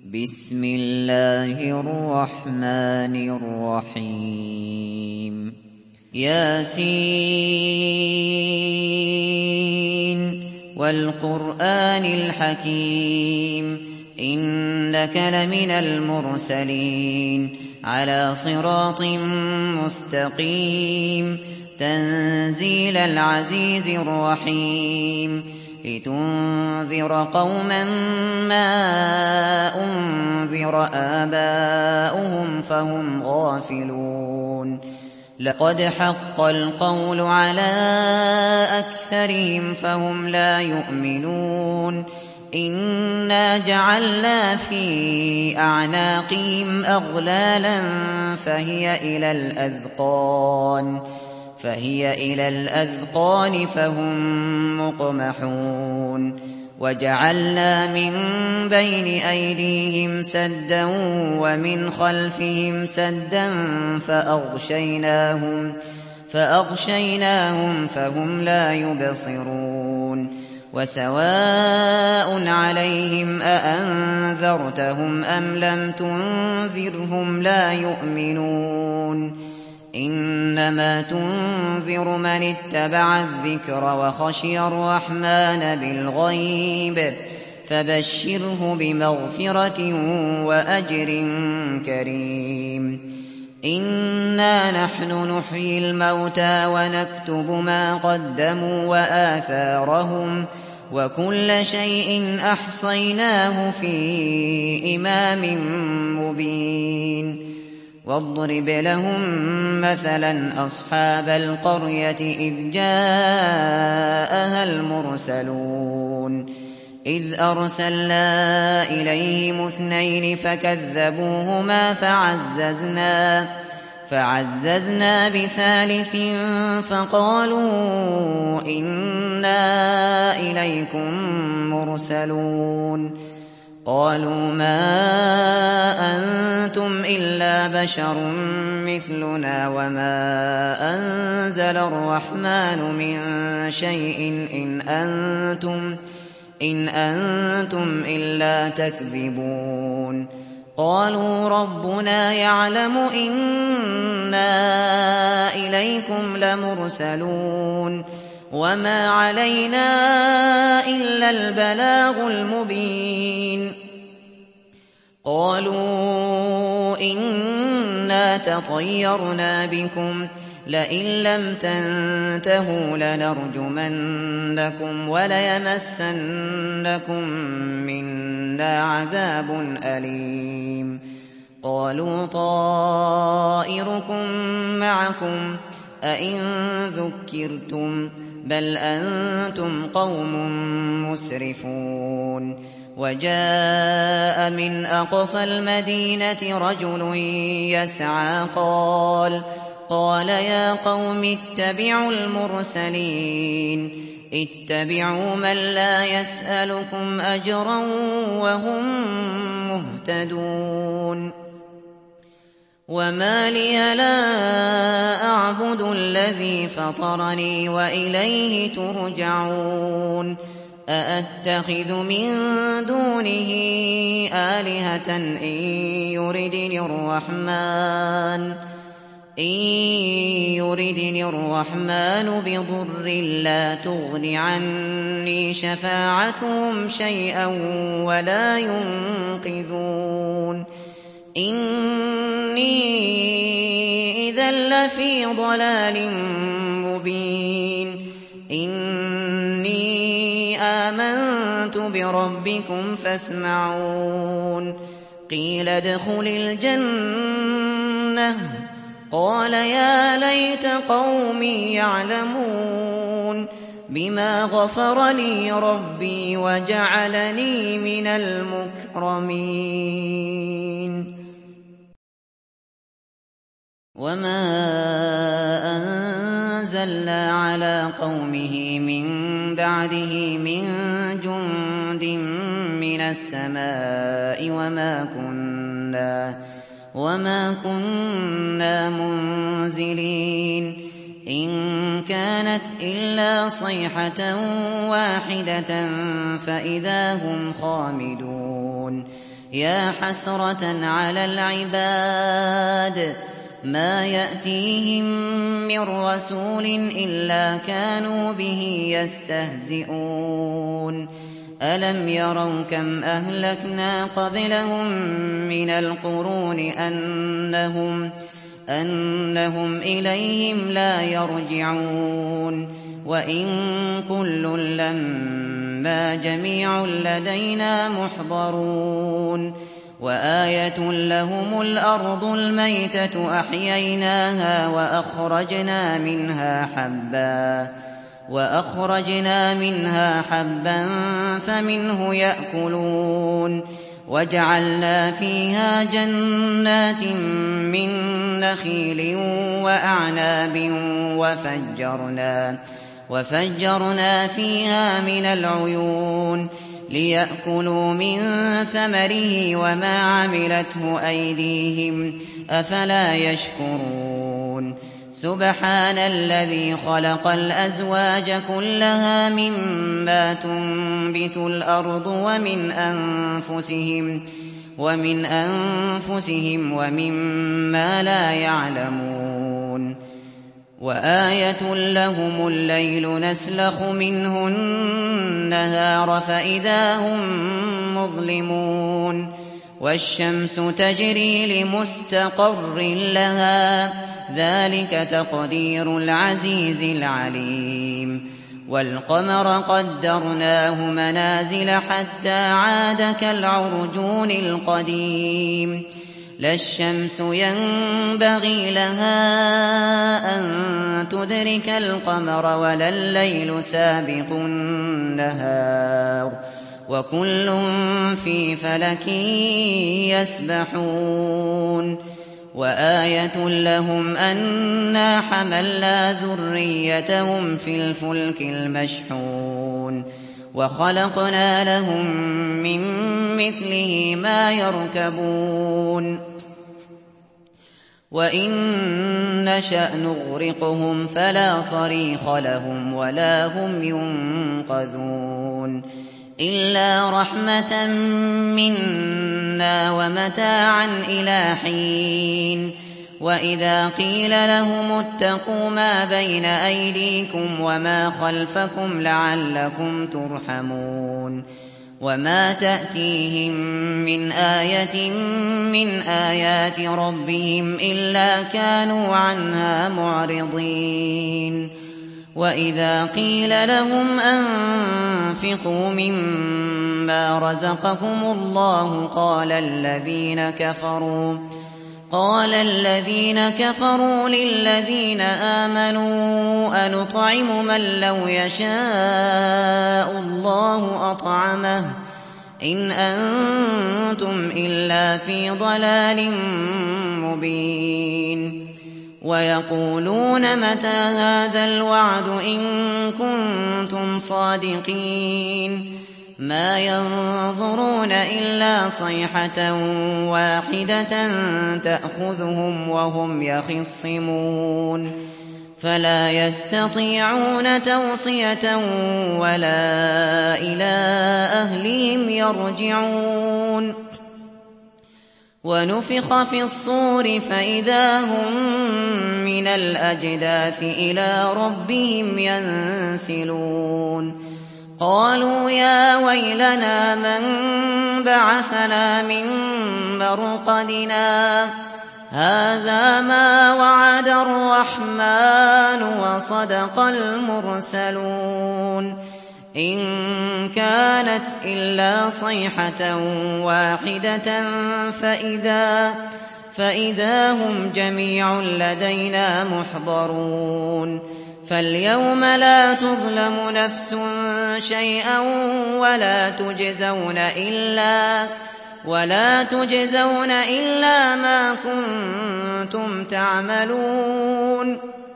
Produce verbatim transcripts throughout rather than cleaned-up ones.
بسم الله الرحمن الرحيم ياسين والقرآن الحكيم إنك لمن المرسلين على صراط مستقيم تنزيل العزيز الرحيم لتنذر قوما ما أنذر آباؤهم فهم غافلون لقد حق القول على أكثرهم فهم لا يؤمنون إنا جعلنا في أعناقهم أغلالا فهي إلى الأذقان فهي إلى الأذقان فهم مقمحون وجعلنا من بين أيديهم سدا ومن خلفهم سدا فأغشيناهم فأغشيناهم فهم لا يبصرون وسواء عليهم أأنذرتهم أم لم تنذرهم لا يؤمنون إنما تنذر من اتبع الذكر وخشي الرحمن بالغيب فبشره بمغفرة وأجر كريم إنا نحن نحيي الموتى ونكتب ما قدموا وآثارهم وكل شيء أحصيناه في إمام مبين واضرب لهم مثلا أصحاب القرية إذ جاءها المرسلون إذ أرسلنا إليهم اثنين فكذبوهما فعززنا فعززنا بثالث فقالوا إنا إليكم مرسلون قالوا ما أنتم إلا بشر مثلنا وما أنزل الرحمن من شيء إن أنتم إن أنتم إلا تكذبون قالوا ربنا يعلم إنا إليكم لمرسلون وما علينا إلا البلاغ المبين قالوا إنا تطيرنا بكم لئن لم تنتهوا لنرجمنكم وليمسنكم منا عذاب أليم قالوا طائركم معكم أئن ذكرتم بل أنتم قوم مسرفون وجاء من أقصى المدينة رجل يسعى قال قال يا قوم اتبعوا المرسلين اتبعوا من لا يسألكم أجرا وهم مهتدون وما لي لا أعبد الذي فطرني وإليه ترجعون أأتخذ من دونه آلهة إن يردني الرحمن إن يردني الرحمن بضر لا تغن عني شفاعتهم شيئا ولا ينقذون إني إذا لفي ضلال مبين إني آمنت بربكم فاسمعون قيل ادخل الجنة قال يا ليت قومي يعلمون بما غفر لي ربي وجعلني من المكرمين وما أنزلنا على قومه من بعده من جند من السماء وما كنا وما كنا منزلين إن كانت إلا صيحة واحدة فإذا هم خامدون يا حسرة على العباد ما يأتيهم من رسول إلا كانوا به يستهزئون ألم يروا كم أهلكنا قبلهم من القرون أنهم أنهم إليهم لا يرجعون وإن كل لما جميع لدينا محضرون وآية لهم الأرض الميتة أحييناها وأخرجنا منها حبا وأخرجنا منها حبا فمنه يأكلون وجعلنا فيها جنات من نخيل وأعناب وفجرنا وفجرنا فيها من العيون ليأكلوا من ثمره وما عملته أيديهم أفلا يشكرون سبحان الذي خلق الأزواج كلها مما تنبت الأرض ومن أنفسهم ومن أنفسهم ومما لا يعلمون وآية لهم الليل نسلخ منه النهار فإذا هم مظلمون والشمس تجري لمستقر لها ذلك تقدير العزيز العليم والقمر قدرناه منازل حتى عاد كالعرجون القديم لا الشمس ينبغي لها أن تدرك القمر ولا الليل سابق النهار وكل في فلك يسبحون وآية لهم أنا حملنا ذريتهم في الفلك المشحون وخلقنا لهم من مثله ما يركبون وإن نشأ نغرقهم فلا صريخ لهم ولا هم ينقذون إلا رحمة منا ومتاعا إلى حين وإذا قيل لهم اتقوا ما بين أيديكم وما خلفكم لعلكم ترحمون وما تأتيهم من آية من آيات ربهم إلا كانوا عنها معرضين وإذا قيل لهم أنفقوا مما رزقكم الله قال الذين كفروا قال الذين كفروا للذين آمنوا أنطعم من لو يشاء الله أطعمه إن أنتم إلا في ضلال مبين ويقولون متى هذا الوعد إن كنتم صادقين ما ينظرون إلا صيحة واحدة تأخذهم وهم يخصمون فلا يستطيعون توصية ولا إلى أهلهم يرجعون ونفخ في الصور فإذا هم من الأجداث إلى ربهم ينسلون قالوا يا ويلنا من بعثنا من مرقدنا هذا ما وعد الرحمن وصدق المرسلون إن كانت إلا صيحة واحدة فإذا, فإذا هم جميع لدينا محضرون فاليوم لا تظلم نفس شيئا ولا تجزون إلا ولا تجزون إلا ما كنتم تعملون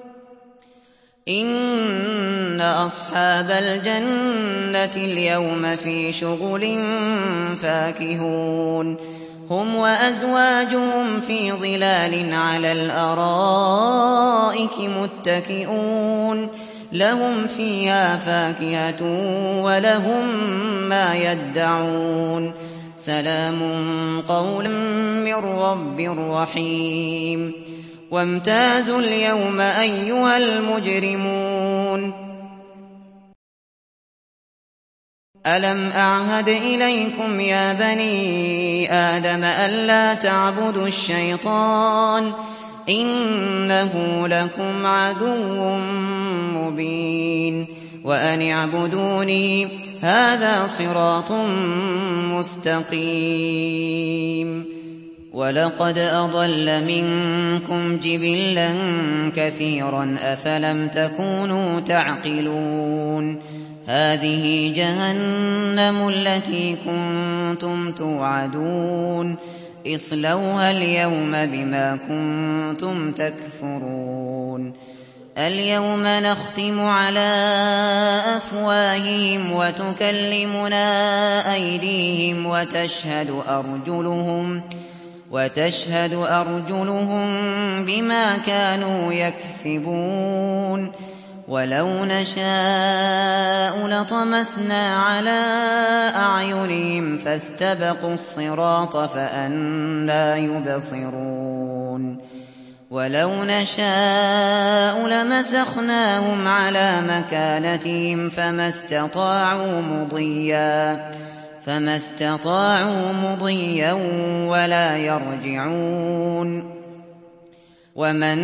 إن أصحاب الجنة اليوم في شغل فاكهون هم وأزواجهم في ظلال على الأرائك متكئون لهم فيها فاكهة ولهم ما يدعون سلام قولا من رب رحيم وامتازوا اليوم أيها المجرمون ألم أعهد إليكم يا بني آدم ألا تعبدوا الشيطان إنه لكم عدو مبين وأن اعبدوني هذا صراط مستقيم ولقد أضل منكم جبلا كثيرا أفلم تكونوا تعقلون هذه جهنم التي كنتم توعدون اصلوها اليوم بما كنتم تكفرون اليوم نختم على أفواههم وتكلمنا أيديهم وتشهد أرجلهم وتشهد أرجلهم بما كانوا يكسبون ولو نشاء لطمسنا على أعينهم فاستبقوا الصراط فأنى يبصرون ولو نشاء لمسخناهم على مكانتهم فما استطاعوا مضيا فما استطاعوا مضيا ولا يرجعون ومن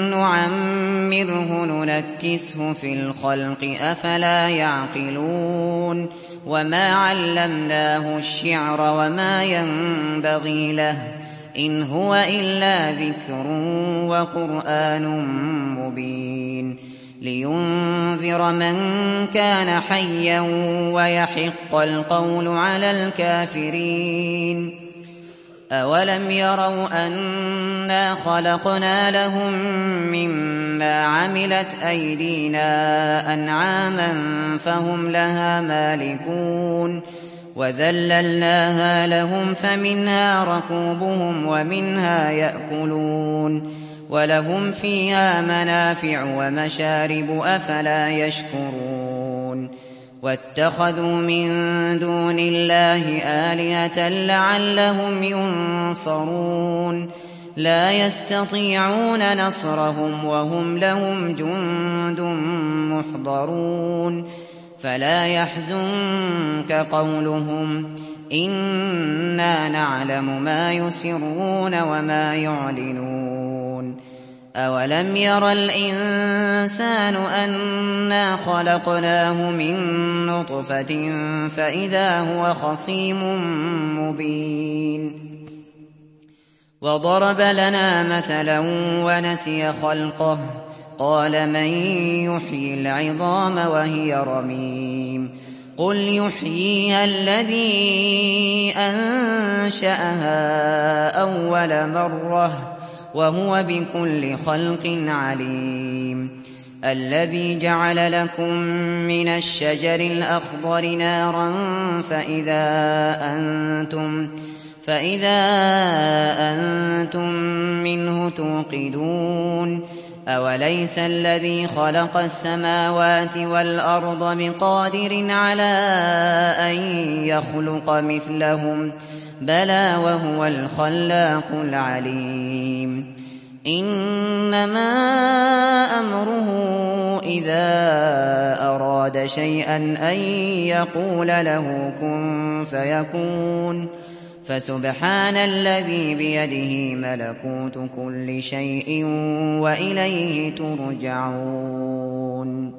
نعمره ننكسه في الخلق أفلا يعقلون وما علمناه الشعر وما ينبغي له إن هو إلا ذكر وقرآن مبين لينذر من كان حيا ويحق القول على الكافرين أولم يروا أنا خلقنا لهم مما عملت أيدينا أنعاما فهم لها مالكون وذللناها لهم فمنها ركوبهم ومنها يأكلون ولهم فيها منافع ومشارب أفلا يشكرون واتخذوا من دون الله آلهة لعلهم ينصرون لا يستطيعون نصرهم وهم لهم جند محضرون فلا يحزنك قولهم إنا نعلم ما يسرون وما يعلنون أولم ير الإنسان أنا خلقناه من نطفة فإذا هو خصيم مبين وضرب لنا مثلا ونسي خلقه قال من يحيي العظام وهي رميم قل يحييها الذي أنشأها أول مرة وهو بكل خلق عليم الذي جعل لكم من الشجر الأخضر نارا فإذا أنتم فإذا أنتم منه توقدون أوليس الذي خلق السماوات والأرض بقادر على أن يخلق مثلهم بلى وهو الخلاق العليم إنما أمره إذا أراد شيئا أن يقول له كن فيكون فسبحان الذي بيده ملكوت كل شيء وإليه ترجعون